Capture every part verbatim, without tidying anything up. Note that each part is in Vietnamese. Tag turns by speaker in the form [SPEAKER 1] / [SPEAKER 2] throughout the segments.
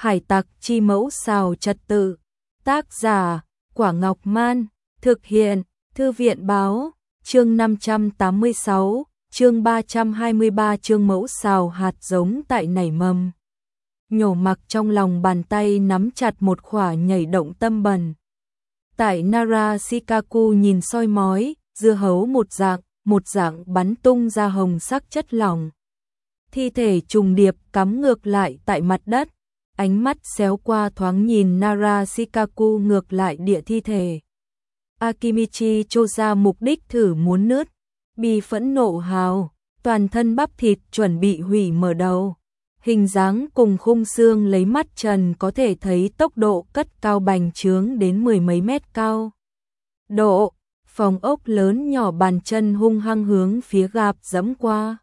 [SPEAKER 1] Hải tặc chi mẫu xào trật tự. Tác giả, Quả Ngọc Man. Thực hiện, Thư viện Báo. Chương năm trăm tám mươi sáu, chương ba trăm hai mươi ba. Chương mẫu xào hạt giống tại nảy mầm. Nhổ mặc trong lòng bàn tay nắm chặt một khỏa nhảy động tâm bần. Tại Narashikaku nhìn soi mói, dưa hấu một dạng, một dạng bắn tung ra hồng sắc chất lỏng. Thi thể trùng điệp cắm ngược lại tại mặt đất, ánh mắt xéo qua thoáng nhìn Narashikaku ngược lại địa thi thể. Akimichi Choza mục đích thử muốn nứt, bi phẫn nộ hào, toàn thân bắp thịt chuẩn bị hủy mở đầu. Hình dáng cùng khung xương lấy mắt trần có thể thấy tốc độ cất cao bành trướng đến mười mấy mét cao. Độ, phòng ốc lớn nhỏ bàn chân hung hăng hướng phía gạp dẫm qua.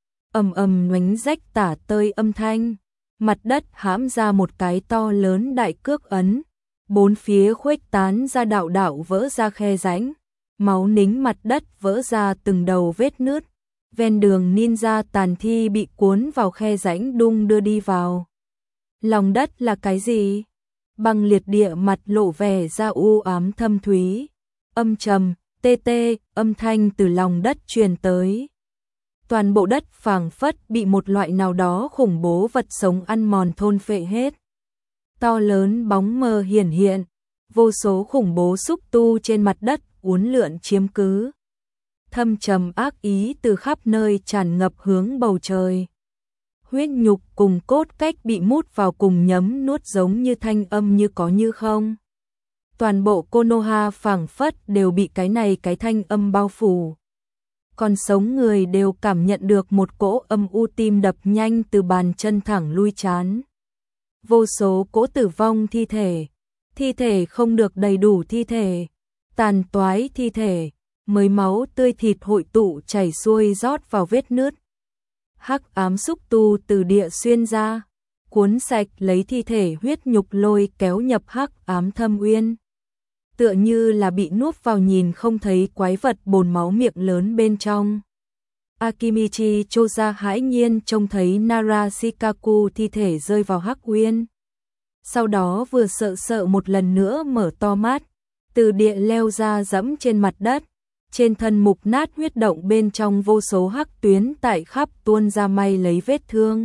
[SPEAKER 1] Ầm ầm ngoánh rách tả tơi âm thanh, mặt đất hãm ra một cái to lớn đại cước ấn, bốn phía khuếch tán ra đạo đạo vỡ ra khe rãnh, máu nính mặt đất vỡ ra từng đầu vết nứt. Ven đường ninja tàn thi bị cuốn vào khe rãnh đung đưa đi vào. Lòng đất là cái gì? Băng liệt địa mặt lộ vẻ ra u ám thâm thúy. Âm trầm, tê tê, âm thanh từ lòng đất truyền tới. Toàn bộ đất phảng phất bị một loại nào đó khủng bố vật sống ăn mòn thôn phệ hết. To lớn bóng mờ hiển hiện, vô số khủng bố xúc tu trên mặt đất uốn lượn chiếm cứ. Thâm trầm ác ý từ khắp nơi tràn ngập hướng bầu trời. Huyết nhục cùng cốt cách bị mút vào cùng nhấm nuốt giống như thanh âm như có như không. Toàn bộ Konoha phảng phất đều bị cái này cái thanh âm bao phủ. Còn sống người đều cảm nhận được một cỗ âm u tim đập nhanh từ bàn chân thẳng lui chán. Vô số cỗ tử vong thi thể, thi thể không được đầy đủ thi thể, tàn toái thi thể. Mới máu tươi thịt hội tụ chảy xuôi rót vào vết nứt. Hắc ám xúc tu từ địa xuyên ra, cuốn sạch lấy thi thể huyết nhục lôi kéo nhập hắc ám thâm uyên. Tựa như là bị nuốt vào nhìn không thấy quái vật bồn máu miệng lớn bên trong. Akimichi Choza hãi nhiên trông thấy Narashikaku thi thể rơi vào hắc uyên. Sau đó vừa sợ sợ một lần nữa mở to mắt, từ địa leo ra dẫm trên mặt đất. Trên thân mục nát huyết động bên trong vô số hắc tuyến tại khắp tuôn ra may lấy vết thương.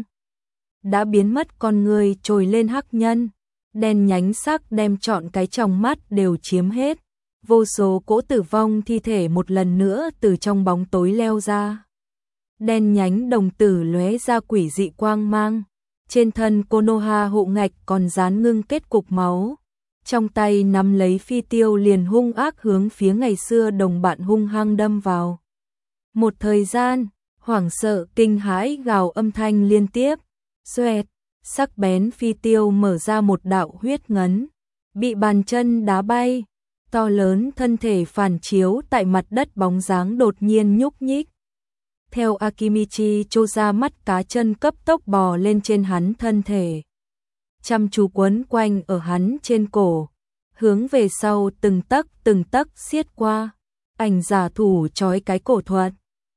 [SPEAKER 1] Đã biến mất con người trồi lên hắc nhân, đen nhánh sắc đem trọn cái trong mắt đều chiếm hết. Vô số cỗ tử vong thi thể một lần nữa từ trong bóng tối leo ra. Đen nhánh đồng tử lóe ra quỷ dị quang mang. Trên thân Konoha hộ ngạch còn dán ngưng kết cục máu. Trong tay nắm lấy phi tiêu liền hung ác hướng phía ngày xưa đồng bạn hung hăng đâm vào. Một thời gian, hoảng sợ kinh hãi gào âm thanh liên tiếp. Xoẹt, sắc bén phi tiêu mở ra một đạo huyết ngấn, bị bàn chân đá bay. To lớn thân thể phản chiếu tại mặt đất bóng dáng đột nhiên nhúc nhích. Theo Akimichi Choza mắt cá chân cấp tốc bò lên trên hắn thân thể. Chăm chú quấn quanh ở hắn trên cổ, hướng về sau từng tấc từng tấc siết qua. Ảnh giả thủ trói cái cổ thuật.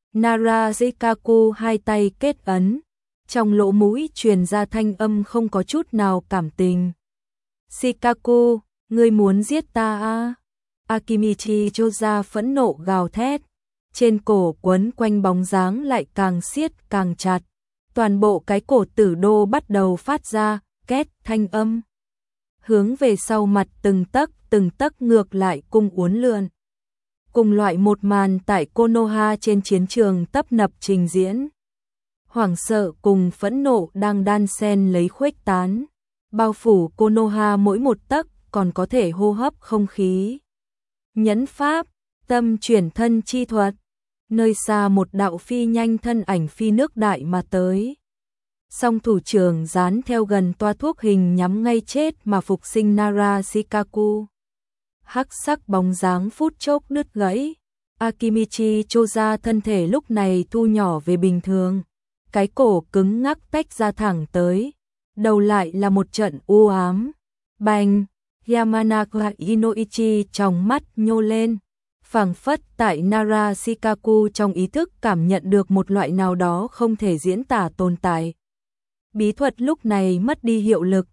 [SPEAKER 1] Narashikaku hai tay kết ấn, trong lỗ mũi truyền ra thanh âm không có chút nào cảm tình. Shikaku, ngươi muốn giết ta à? Akimichi Choza phẫn nộ gào thét, trên cổ quấn quanh bóng dáng lại càng siết càng chặt. Toàn bộ cái cổ tử đô bắt đầu phát ra két thanh âm, hướng về sau mặt từng tấc từng tấc ngược lại cung uốn lượn. Cùng loại một màn tại Konoha trên chiến trường tấp nập trình diễn. Hoảng sợ cùng phẫn nộ đang đan xen lấy khuếch tán, bao phủ Konoha mỗi một tấc còn có thể hô hấp không khí. Nhẫn pháp, tâm chuyển thân chi thuật. Nơi xa một đạo phi nhanh thân ảnh phi nước đại mà tới. Song thủ trưởng dán theo gần toa thuốc hình nhắm ngay chết mà phục sinh Narashikaku. Hắc sắc bóng dáng phút chốc đứt gãy. Akimichi Choza thân thể lúc này thu nhỏ về bình thường. Cái cổ cứng ngắc tách ra thẳng tới. Đầu lại là một trận u ám. Bành! Yamanaka Inoichi trong mắt nhô lên. Phảng phất tại Narashikaku trong ý thức cảm nhận được một loại nào đó không thể diễn tả tồn tại. Bí thuật lúc này mất đi hiệu lực,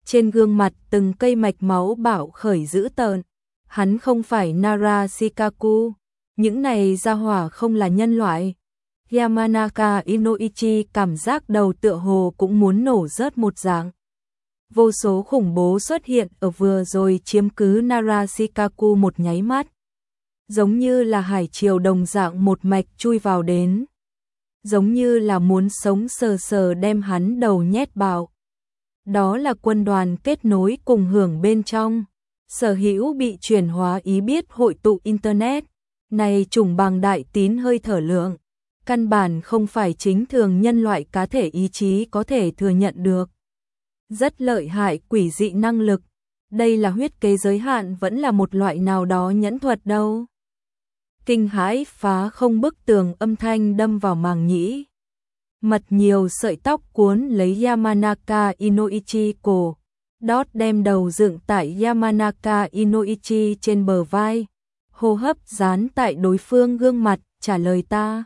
[SPEAKER 1] trên gương mặt từng cây mạch máu bạo khởi dữ tợn. Hắn không phải Narashikaku, những này gia hỏa không là nhân loại. Yamanaka Inoichi cảm giác đầu tựa hồ cũng muốn nổ rớt một dạng. Vô số khủng bố xuất hiện ở vừa rồi chiếm cứ Narashikaku một nháy mắt. Giống như là hải triều đồng dạng một mạch chui vào đến. Giống như là muốn sống sờ sờ đem hắn đầu nhét bạo. Đó là quân đoàn kết nối cùng hưởng bên trong. Sở hữu bị chuyển hóa ý biết hội tụ Internet. Này trùng bằng đại tín hơi thở lượng. Căn bản không phải chính thường nhân loại cá thể ý chí có thể thừa nhận được. Rất lợi hại quỷ dị năng lực. Đây là huyết kế giới hạn vẫn là một loại nào đó nhẫn thuật đâu. Kinh hãi phá không bức tường âm thanh đâm vào màng nhĩ. Mật nhiều sợi tóc cuốn lấy Yamanaka Inoichi cổ. Đót đem đầu dựng tại Yamanaka Inoichi trên bờ vai. Hô hấp dán tại đối phương gương mặt, trả lời ta.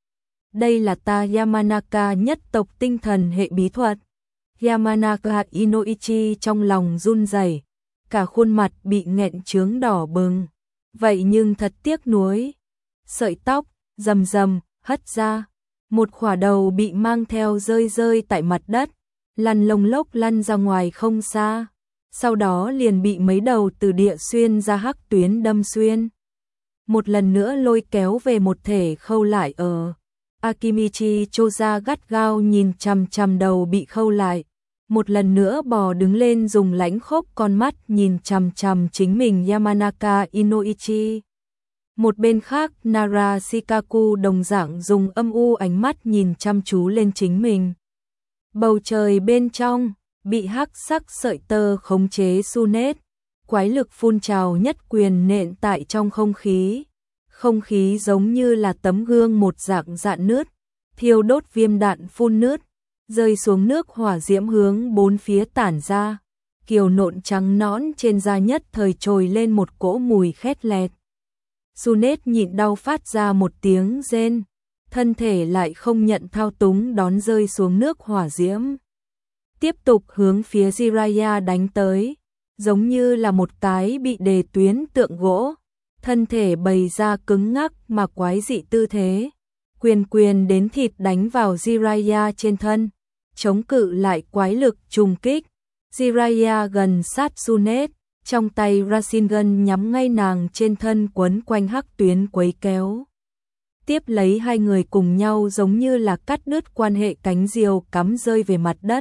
[SPEAKER 1] Đây là ta Yamanaka nhất tộc tinh thần hệ bí thuật. Yamanaka Inoichi trong lòng run rẩy, cả khuôn mặt bị nghẹn chướng đỏ bừng. Vậy nhưng thật tiếc nuối. Sợi tóc, rầm rầm, hất ra. Một khỏa đầu bị mang theo rơi rơi tại mặt đất, lăn lông lốc lăn ra ngoài không xa. Sau đó liền bị mấy đầu từ địa xuyên ra hắc tuyến đâm xuyên. Một lần nữa lôi kéo về một thể khâu lại ở. Akimichi Choza gắt gao nhìn chằm chằm đầu bị khâu lại. Một lần nữa bò đứng lên dùng lãnh khốc con mắt nhìn chằm chằm chính mình Yamanaka Inoichi. Một bên khác Narashikaku đồng dạng dùng âm u ánh mắt nhìn chăm chú lên chính mình. Bầu trời bên trong, bị hắc sắc sợi tơ khống chế Sunet. Quái lực phun trào nhất quyền nện tại trong không khí. Không khí giống như là tấm gương một dạng dạn nứt, thiêu đốt viêm đạn phun nước, rơi xuống nước hỏa diễm hướng bốn phía tản ra. Kiều nộn trắng nõn trên da nhất thời trồi lên một cỗ mùi khét lẹt. Sunet nhịn đau phát ra một tiếng rên, thân thể lại không nhận thao túng đón rơi xuống nước hỏa diễm. Tiếp tục hướng phía Jiraiya đánh tới, giống như là một cái bị đề tuyến tượng gỗ. Thân thể bày ra cứng ngắc mà quái dị tư thế. Quyền quyền đến thịt đánh vào Jiraiya trên thân. Chống cự lại quái lực trùng kích. Jiraiya gần sát Sunet. Trong tay Rasengan nhắm ngay nàng trên thân quấn quanh hắc tuyến quấy kéo. Tiếp lấy hai người cùng nhau giống như là cắt đứt quan hệ cánh diều cắm rơi về mặt đất.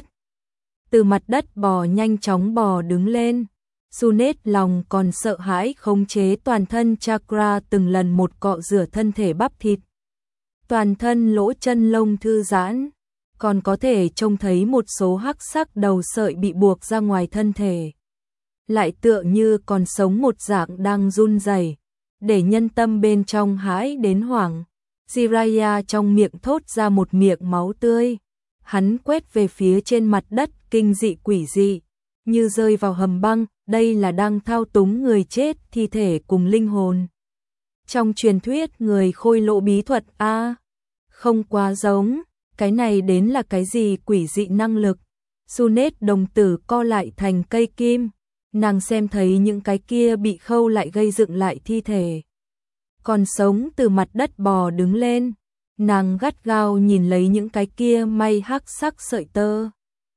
[SPEAKER 1] Từ mặt đất bò nhanh chóng bò đứng lên. Sunet lòng còn sợ hãi khống chế toàn thân chakra từng lần một cọ rửa thân thể bắp thịt. Toàn thân lỗ chân lông thư giãn, còn có thể trông thấy một số hắc sắc đầu sợi bị buộc ra ngoài thân thể. Lại tựa như còn sống một dạng đang run rẩy, để nhân tâm bên trong hãi đến hoảng. Jiraiya trong miệng thốt ra một miệng máu tươi. Hắn quét về phía trên mặt đất kinh dị quỷ dị, như rơi vào hầm băng. Đây là đang thao túng người chết thi thể cùng linh hồn. Trong truyền thuyết người khôi lỗ bí thuật a à, không quá giống, cái này đến là cái gì quỷ dị năng lực. Sunet đồng tử co lại thành cây kim, nàng xem thấy những cái kia bị khâu lại gây dựng lại thi thể. Còn sống từ mặt đất bò đứng lên, nàng gắt gao nhìn lấy những cái kia may hắc sắc sợi tơ.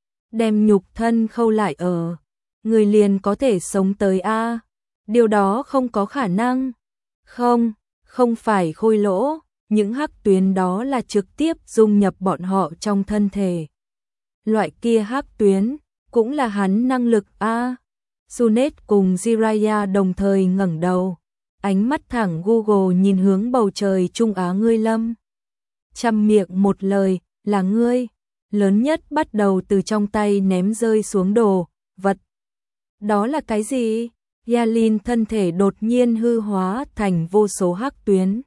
[SPEAKER 1] Đem nhục thân khâu lại ở. Người liền có thể sống tới a? Điều đó không có khả năng. Không, không phải khôi lỗ, những hắc tuyến đó là trực tiếp dung nhập bọn họ trong thân thể. Loại kia hắc tuyến cũng là hắn năng lực a. Sunet cùng Jiraiya đồng thời ngẩng đầu, ánh mắt thẳng Google nhìn hướng bầu trời Trung Á ngươi lâm. Trăm miệng một lời, là ngươi. Lớn nhất bắt đầu từ trong tay ném rơi xuống đồ vật. Đó là cái gì? Yalin thân thể đột nhiên hư hóa thành vô số hắc tuyến.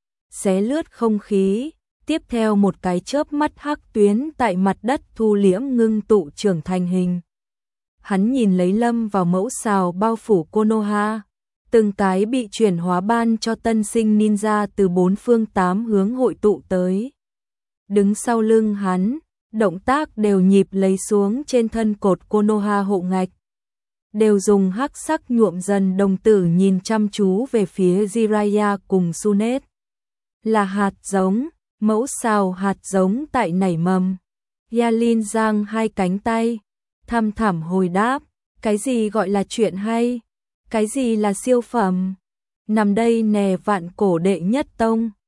[SPEAKER 1] Xé lướt không khí, tiếp theo một cái chớp mắt hắc tuyến tại mặt đất thu liễm ngưng tụ trưởng thành hình. Hắn nhìn lấy lâm vào mẫu xào bao phủ Konoha. Từng cái bị chuyển hóa ban cho tân sinh ninja từ bốn phương tám hướng hội tụ tới. Đứng sau lưng hắn, động tác đều nhịp lấy xuống trên thân cột Konoha hộ ngạch. Đều dùng hắc sắc nhuộm dần đồng tử nhìn chăm chú về phía Jiraiya cùng Sunet. Là hạt giống, mẫu sao hạt giống tại nảy mầm. Yalin giang hai cánh tay, thăm thẳm hồi đáp, cái gì gọi là chuyện hay, cái gì là siêu phẩm. Nằm đây nè vạn cổ đệ nhất tông.